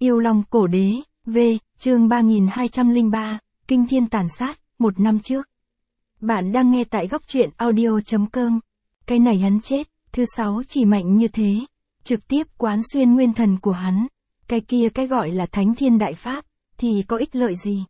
Yêu Long Cổ Đế, V, chương 3203, Kinh Thiên Tàn Sát, 1 năm trước. Bạn đang nghe tại góc truyện audio.com. Cái này hắn chết, thứ 6 chỉ mạnh như thế. Trực tiếp quán xuyên nguyên thần của hắn. Cái kia cái gọi là Thánh Thiên Đại Pháp, thì có ích lợi gì?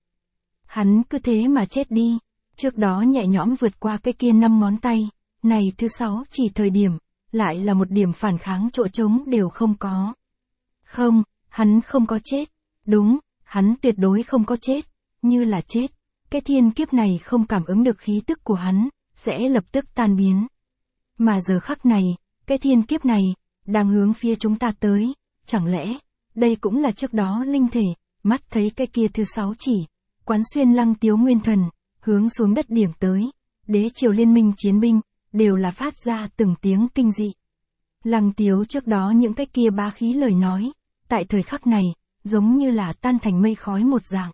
Hắn cứ thế mà chết đi. Trước đó nhẹ nhõm vượt qua cái kia 5 ngón tay. Này thứ 6 chỉ thời điểm, lại là một điểm phản kháng chỗ trống đều không có. Không, hắn không có chết. Đúng, hắn tuyệt đối không có chết. Như là chết. Cái thiên kiếp này không cảm ứng được khí tức của hắn, sẽ lập tức tan biến. Mà giờ khắc này, cái thiên kiếp này, đang hướng phía chúng ta tới. Chẳng lẽ, đây cũng là trước đó linh thể, mắt thấy cái kia thứ 6 chỉ. Quán xuyên Lăng Tiếu nguyên thần, hướng xuống đất điểm tới. Đế triều liên minh chiến binh, đều là phát ra từng tiếng kinh dị. Lăng Tiếu trước đó những cái kia bá khí lời nói, tại thời khắc này, giống như là tan thành mây khói một dạng.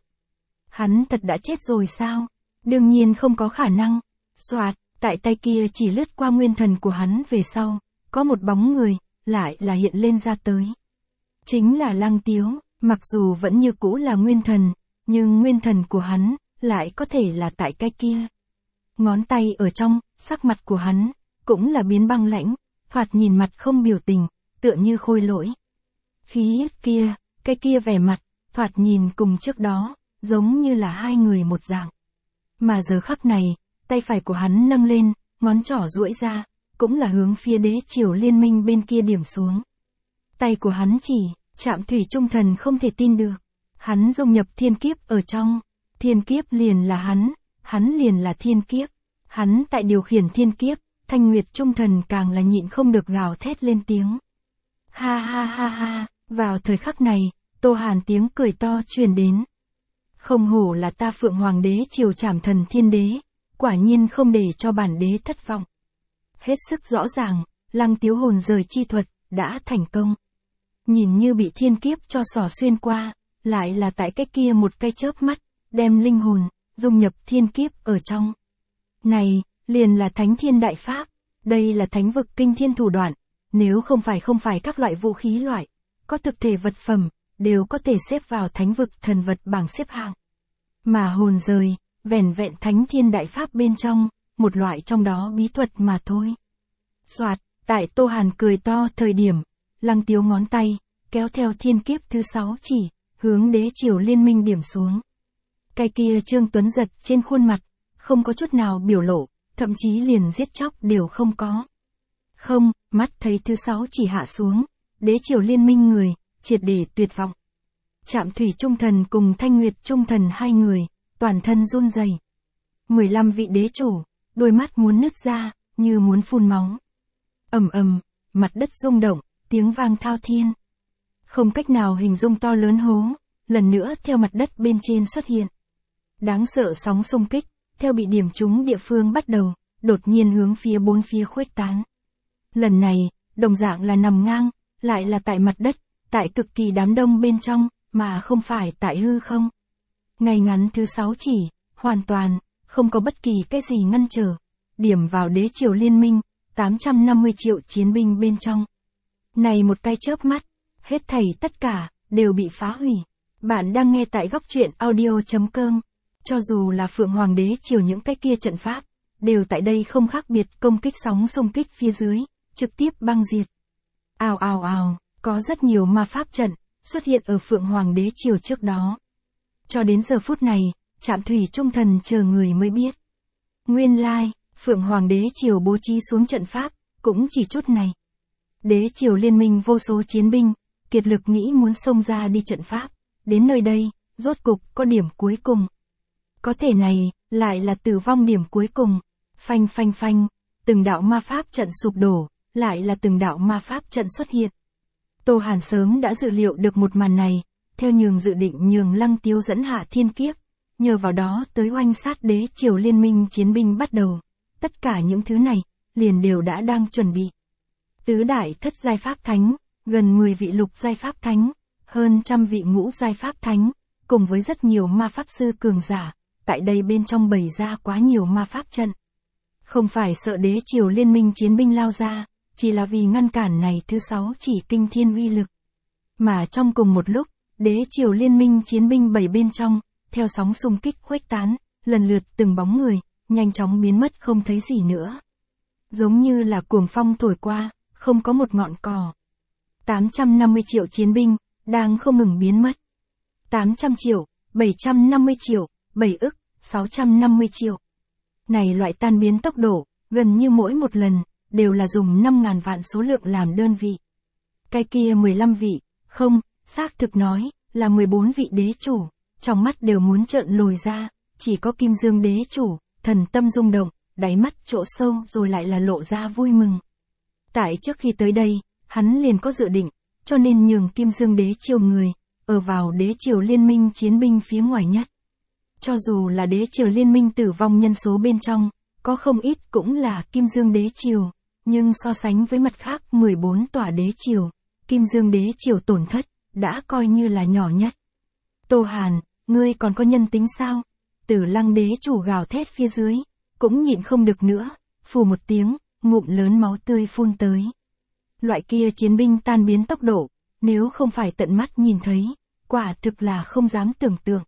Hắn thật đã chết rồi sao? Đương nhiên không có khả năng. Soạt, tại tay kia chỉ lướt qua nguyên thần của hắn về sau, có một bóng người, lại là hiện lên ra tới. Chính là Lăng Tiếu, mặc dù vẫn như cũ là nguyên thần, nhưng nguyên thần của hắn, lại có thể là tại cái kia. Ngón tay ở trong, sắc mặt của hắn, cũng là biến băng lãnh, thoạt nhìn mặt không biểu tình, tựa như khôi lỗi. Khí kia, cái kia vẻ mặt, thoạt nhìn cùng trước đó, giống như là hai người một dạng. Mà giờ khắc này, tay phải của hắn nâng lên, ngón trỏ duỗi ra, cũng là hướng phía đế triều liên minh bên kia điểm xuống. Tay của hắn chỉ, chạm thủy trung thần không thể tin được. Hắn dung nhập thiên kiếp ở trong. Thiên kiếp liền là hắn liền là thiên kiếp. Hắn tại điều khiển thiên kiếp, Thanh Nguyệt trung thần càng là nhịn không được gào thét lên tiếng. Ha ha ha ha, vào thời khắc này, Tô Hàn tiếng cười to truyền đến. Không hổ là ta Phượng Hoàng đế triều trảm thần thiên đế, quả nhiên không để cho bản đế thất vọng. Hết sức rõ ràng, Lăng Tiếu hồn rời chi thuật, đã thành công. Nhìn như bị thiên kiếp cho xỏ xuyên qua, lại là tại cái kia một cái chớp mắt, đem linh hồn, dung nhập thiên kiếp ở trong. Này, liền là Thánh Thiên Đại Pháp, đây là thánh vực kinh thiên thủ đoạn, nếu không phải các loại vũ khí loại, có thực thể vật phẩm, đều có thể xếp vào thánh vực thần vật bảng xếp hạng. Mà hồn rời, vẻn vẹn Thánh Thiên Đại Pháp bên trong, một loại trong đó bí thuật mà thôi. Soạt, tại Tô Hàn cười to thời điểm, Lăng Tiếu ngón tay, kéo theo thiên kiếp thứ 6 chỉ, hướng đế triều liên minh điểm xuống. Cái kia Trương Tuấn Giật trên khuôn mặt, không có chút nào biểu lộ, thậm chí liền giết chóc đều không có. Không, mắt thấy thứ 6 chỉ hạ xuống, đế triều liên minh người, triệt để tuyệt vọng. Trạm thủy trung thần cùng Thanh Nguyệt trung thần hai người, toàn thân run rẩy. 15 vị đế chủ, đôi mắt muốn nứt ra, như muốn phun máu. Ầm ầm, mặt đất rung động, tiếng vang thao thiên. Không cách nào hình dung to lớn hố, lần nữa theo mặt đất bên trên xuất hiện. Đáng sợ sóng xung kích, theo bị điểm trúng địa phương bắt đầu, đột nhiên hướng phía bốn phía khuếch tán. Lần này, đồng dạng là nằm ngang, lại là tại mặt đất, tại cực kỳ đám đông bên trong, mà không phải tại hư không. Ngay ngắn thứ 6 chỉ, hoàn toàn, không có bất kỳ cái gì ngăn trở, điểm vào đế triều liên minh, 850 triệu chiến binh bên trong. Này một cái chớp mắt, hết thảy tất cả, đều bị phá hủy. Bạn đang nghe tại góc truyện audio.com. Cho dù là Phượng Hoàng đế triều những cái kia trận pháp, đều tại đây không khác biệt công kích sóng xung kích phía dưới, trực tiếp băng diệt. Ào ào ào, có rất nhiều ma pháp trận, xuất hiện ở Phượng Hoàng đế triều trước đó. Cho đến giờ phút này, Trạm thủy trung thần chờ người mới biết. Nguyên lai, Phượng Hoàng đế triều bố trí xuống trận pháp, cũng chỉ chút này. Đế triều liên minh vô số chiến binh, kiệt lực nghĩ muốn xông ra đi trận pháp, đến nơi đây, rốt cục có điểm cuối cùng. Có thể này, lại là tử vong điểm cuối cùng. Phanh phanh phanh, từng đạo ma pháp trận sụp đổ, lại là từng đạo ma pháp trận xuất hiện. Tô Hàn sớm đã dự liệu được một màn này, theo nhường dự định nhường Lăng Tiếu dẫn hạ thiên kiếp, nhờ vào đó tới oanh sát đế triều liên minh chiến binh bắt đầu. Tất cả những thứ này, liền đều đã đang chuẩn bị. Tứ đại thất giai pháp thánh, gần 10 vị lục giai pháp thánh, hơn 100 vị ngũ giai pháp thánh, cùng với rất nhiều ma pháp sư cường giả, tại đây bên trong bày ra quá nhiều ma pháp trận. Không phải sợ đế triều liên minh chiến binh lao ra, chỉ là vì ngăn cản này thứ 6 chỉ kinh thiên uy lực. Mà trong cùng một lúc, đế triều liên minh chiến binh 7 bên trong, theo sóng xung kích khuếch tán, lần lượt từng bóng người, nhanh chóng biến mất không thấy gì nữa. Giống như là cuồng phong thổi qua, không có một ngọn cỏ. 850 triệu chiến binh, đang không ngừng biến mất. 800 triệu, 750 triệu, 7 ức, 650 triệu. Này loại tan biến tốc độ, gần như mỗi một lần, đều là dùng 5.000 vạn số lượng làm đơn vị. Cái kia 15 vị, không, xác thực nói, là 14 vị đế chủ, trong mắt đều muốn trợn lồi ra, chỉ có Kim Dương đế chủ, thần tâm rung động, đáy mắt chỗ sâu rồi lại là lộ ra vui mừng. Tại trước khi tới đây, hắn liền có dự định, cho nên nhường Kim Dương đế triều người, ở vào đế triều liên minh chiến binh phía ngoài nhất. Cho dù là đế triều liên minh tử vong nhân số bên trong, có không ít cũng là Kim Dương đế triều, nhưng so sánh với mặt khác 14 tòa đế triều, Kim Dương đế triều tổn thất, đã coi như là nhỏ nhất. Tô Hàn, ngươi còn có nhân tính sao? Tử Lăng đế chủ gào thét phía dưới, cũng nhịn không được nữa, phù một tiếng, ngụm lớn máu tươi phun tới. Loại kia chiến binh tan biến tốc độ, nếu không phải tận mắt nhìn thấy, quả thực là không dám tưởng tượng.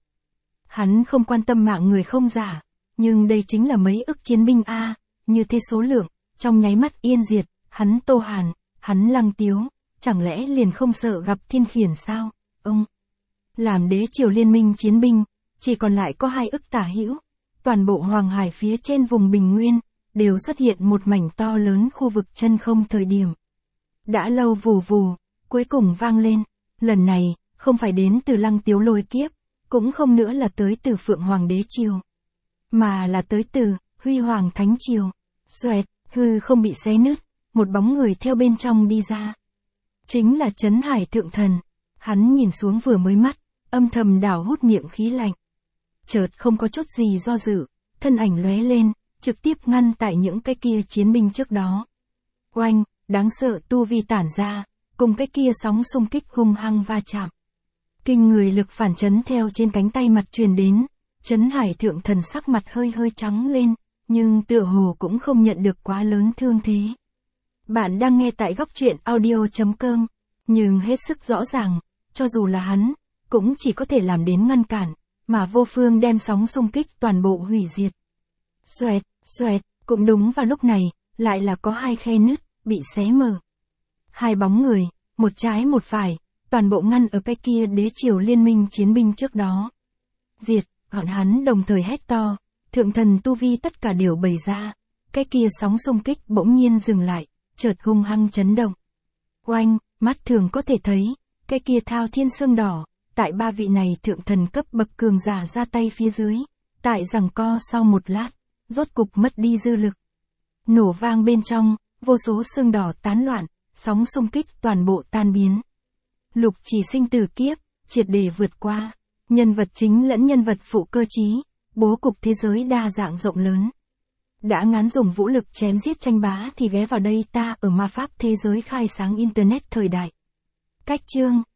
Hắn không quan tâm mạng người không giả, nhưng đây chính là mấy ức chiến binh a, như thế số lượng, trong nháy mắt yên diệt, hắn Tô Hàn, hắn Lăng Tiếu, chẳng lẽ liền không sợ gặp thiên khiển sao? Ông làm đế triều liên minh chiến binh, chỉ còn lại có 2 ức tả hữu, toàn bộ Hoàng Hải phía trên vùng Bình Nguyên, đều xuất hiện một mảnh to lớn khu vực chân không thời điểm. Đã lâu vù vù, cuối cùng vang lên, lần này, không phải đến từ Lăng Tiếu lôi kiếp, cũng không nữa là tới từ Phượng Hoàng đế triều, mà là tới từ Huy Hoàng thánh triều. Xoẹt, hư không bị xé nứt, một bóng người theo bên trong đi ra. Chính là Trấn Hải thượng thần, hắn nhìn xuống vừa mới mắt, âm thầm đảo hút miệng khí lạnh. Chợt không có chút gì do dự, thân ảnh lóe lên, trực tiếp ngăn tại những cái kia chiến binh trước đó. Oanh, đáng sợ tu vi tản ra, cùng cái kia sóng xung kích hung hăng va chạm. Kinh người lực phản chấn theo trên cánh tay mặt truyền đến, Trấn Hải thượng thần sắc mặt hơi hơi trắng lên, nhưng tựa hồ cũng không nhận được quá lớn thương thế. Bạn đang nghe tại góc truyện audio.com, nhưng hết sức rõ ràng, cho dù là hắn, cũng chỉ có thể làm đến ngăn cản, mà vô phương đem sóng xung kích toàn bộ hủy diệt. Xoẹt, xoẹt, cũng đúng vào lúc này, lại là có 2 khe nứt, bị xé mở. 2 bóng người, một trái một phải, toàn bộ ngăn ở cái kia đế triều liên minh chiến binh trước đó. Diệt, bọn hắn đồng thời hét to, thượng thần tu vi tất cả đều bày ra, cái kia sóng xung kích bỗng nhiên dừng lại, chợt hung hăng chấn động. Oanh, mắt thường có thể thấy, cái kia thao thiên xương đỏ, tại 3 vị này thượng thần cấp bậc cường giả ra tay phía dưới, tại giằng co sau một lát, rốt cục mất đi dư lực. Nổ vang bên trong, vô số xương đỏ tán loạn, sóng xung kích toàn bộ tan biến. Lục Chỉ Sinh tử kiếp, triệt để vượt qua, nhân vật chính lẫn nhân vật phụ cơ chí, bố cục thế giới đa dạng rộng lớn. Đã ngán dùng vũ lực chém giết tranh bá thì ghé vào đây ta ở ma pháp thế giới khai sáng internet thời đại. Cách chương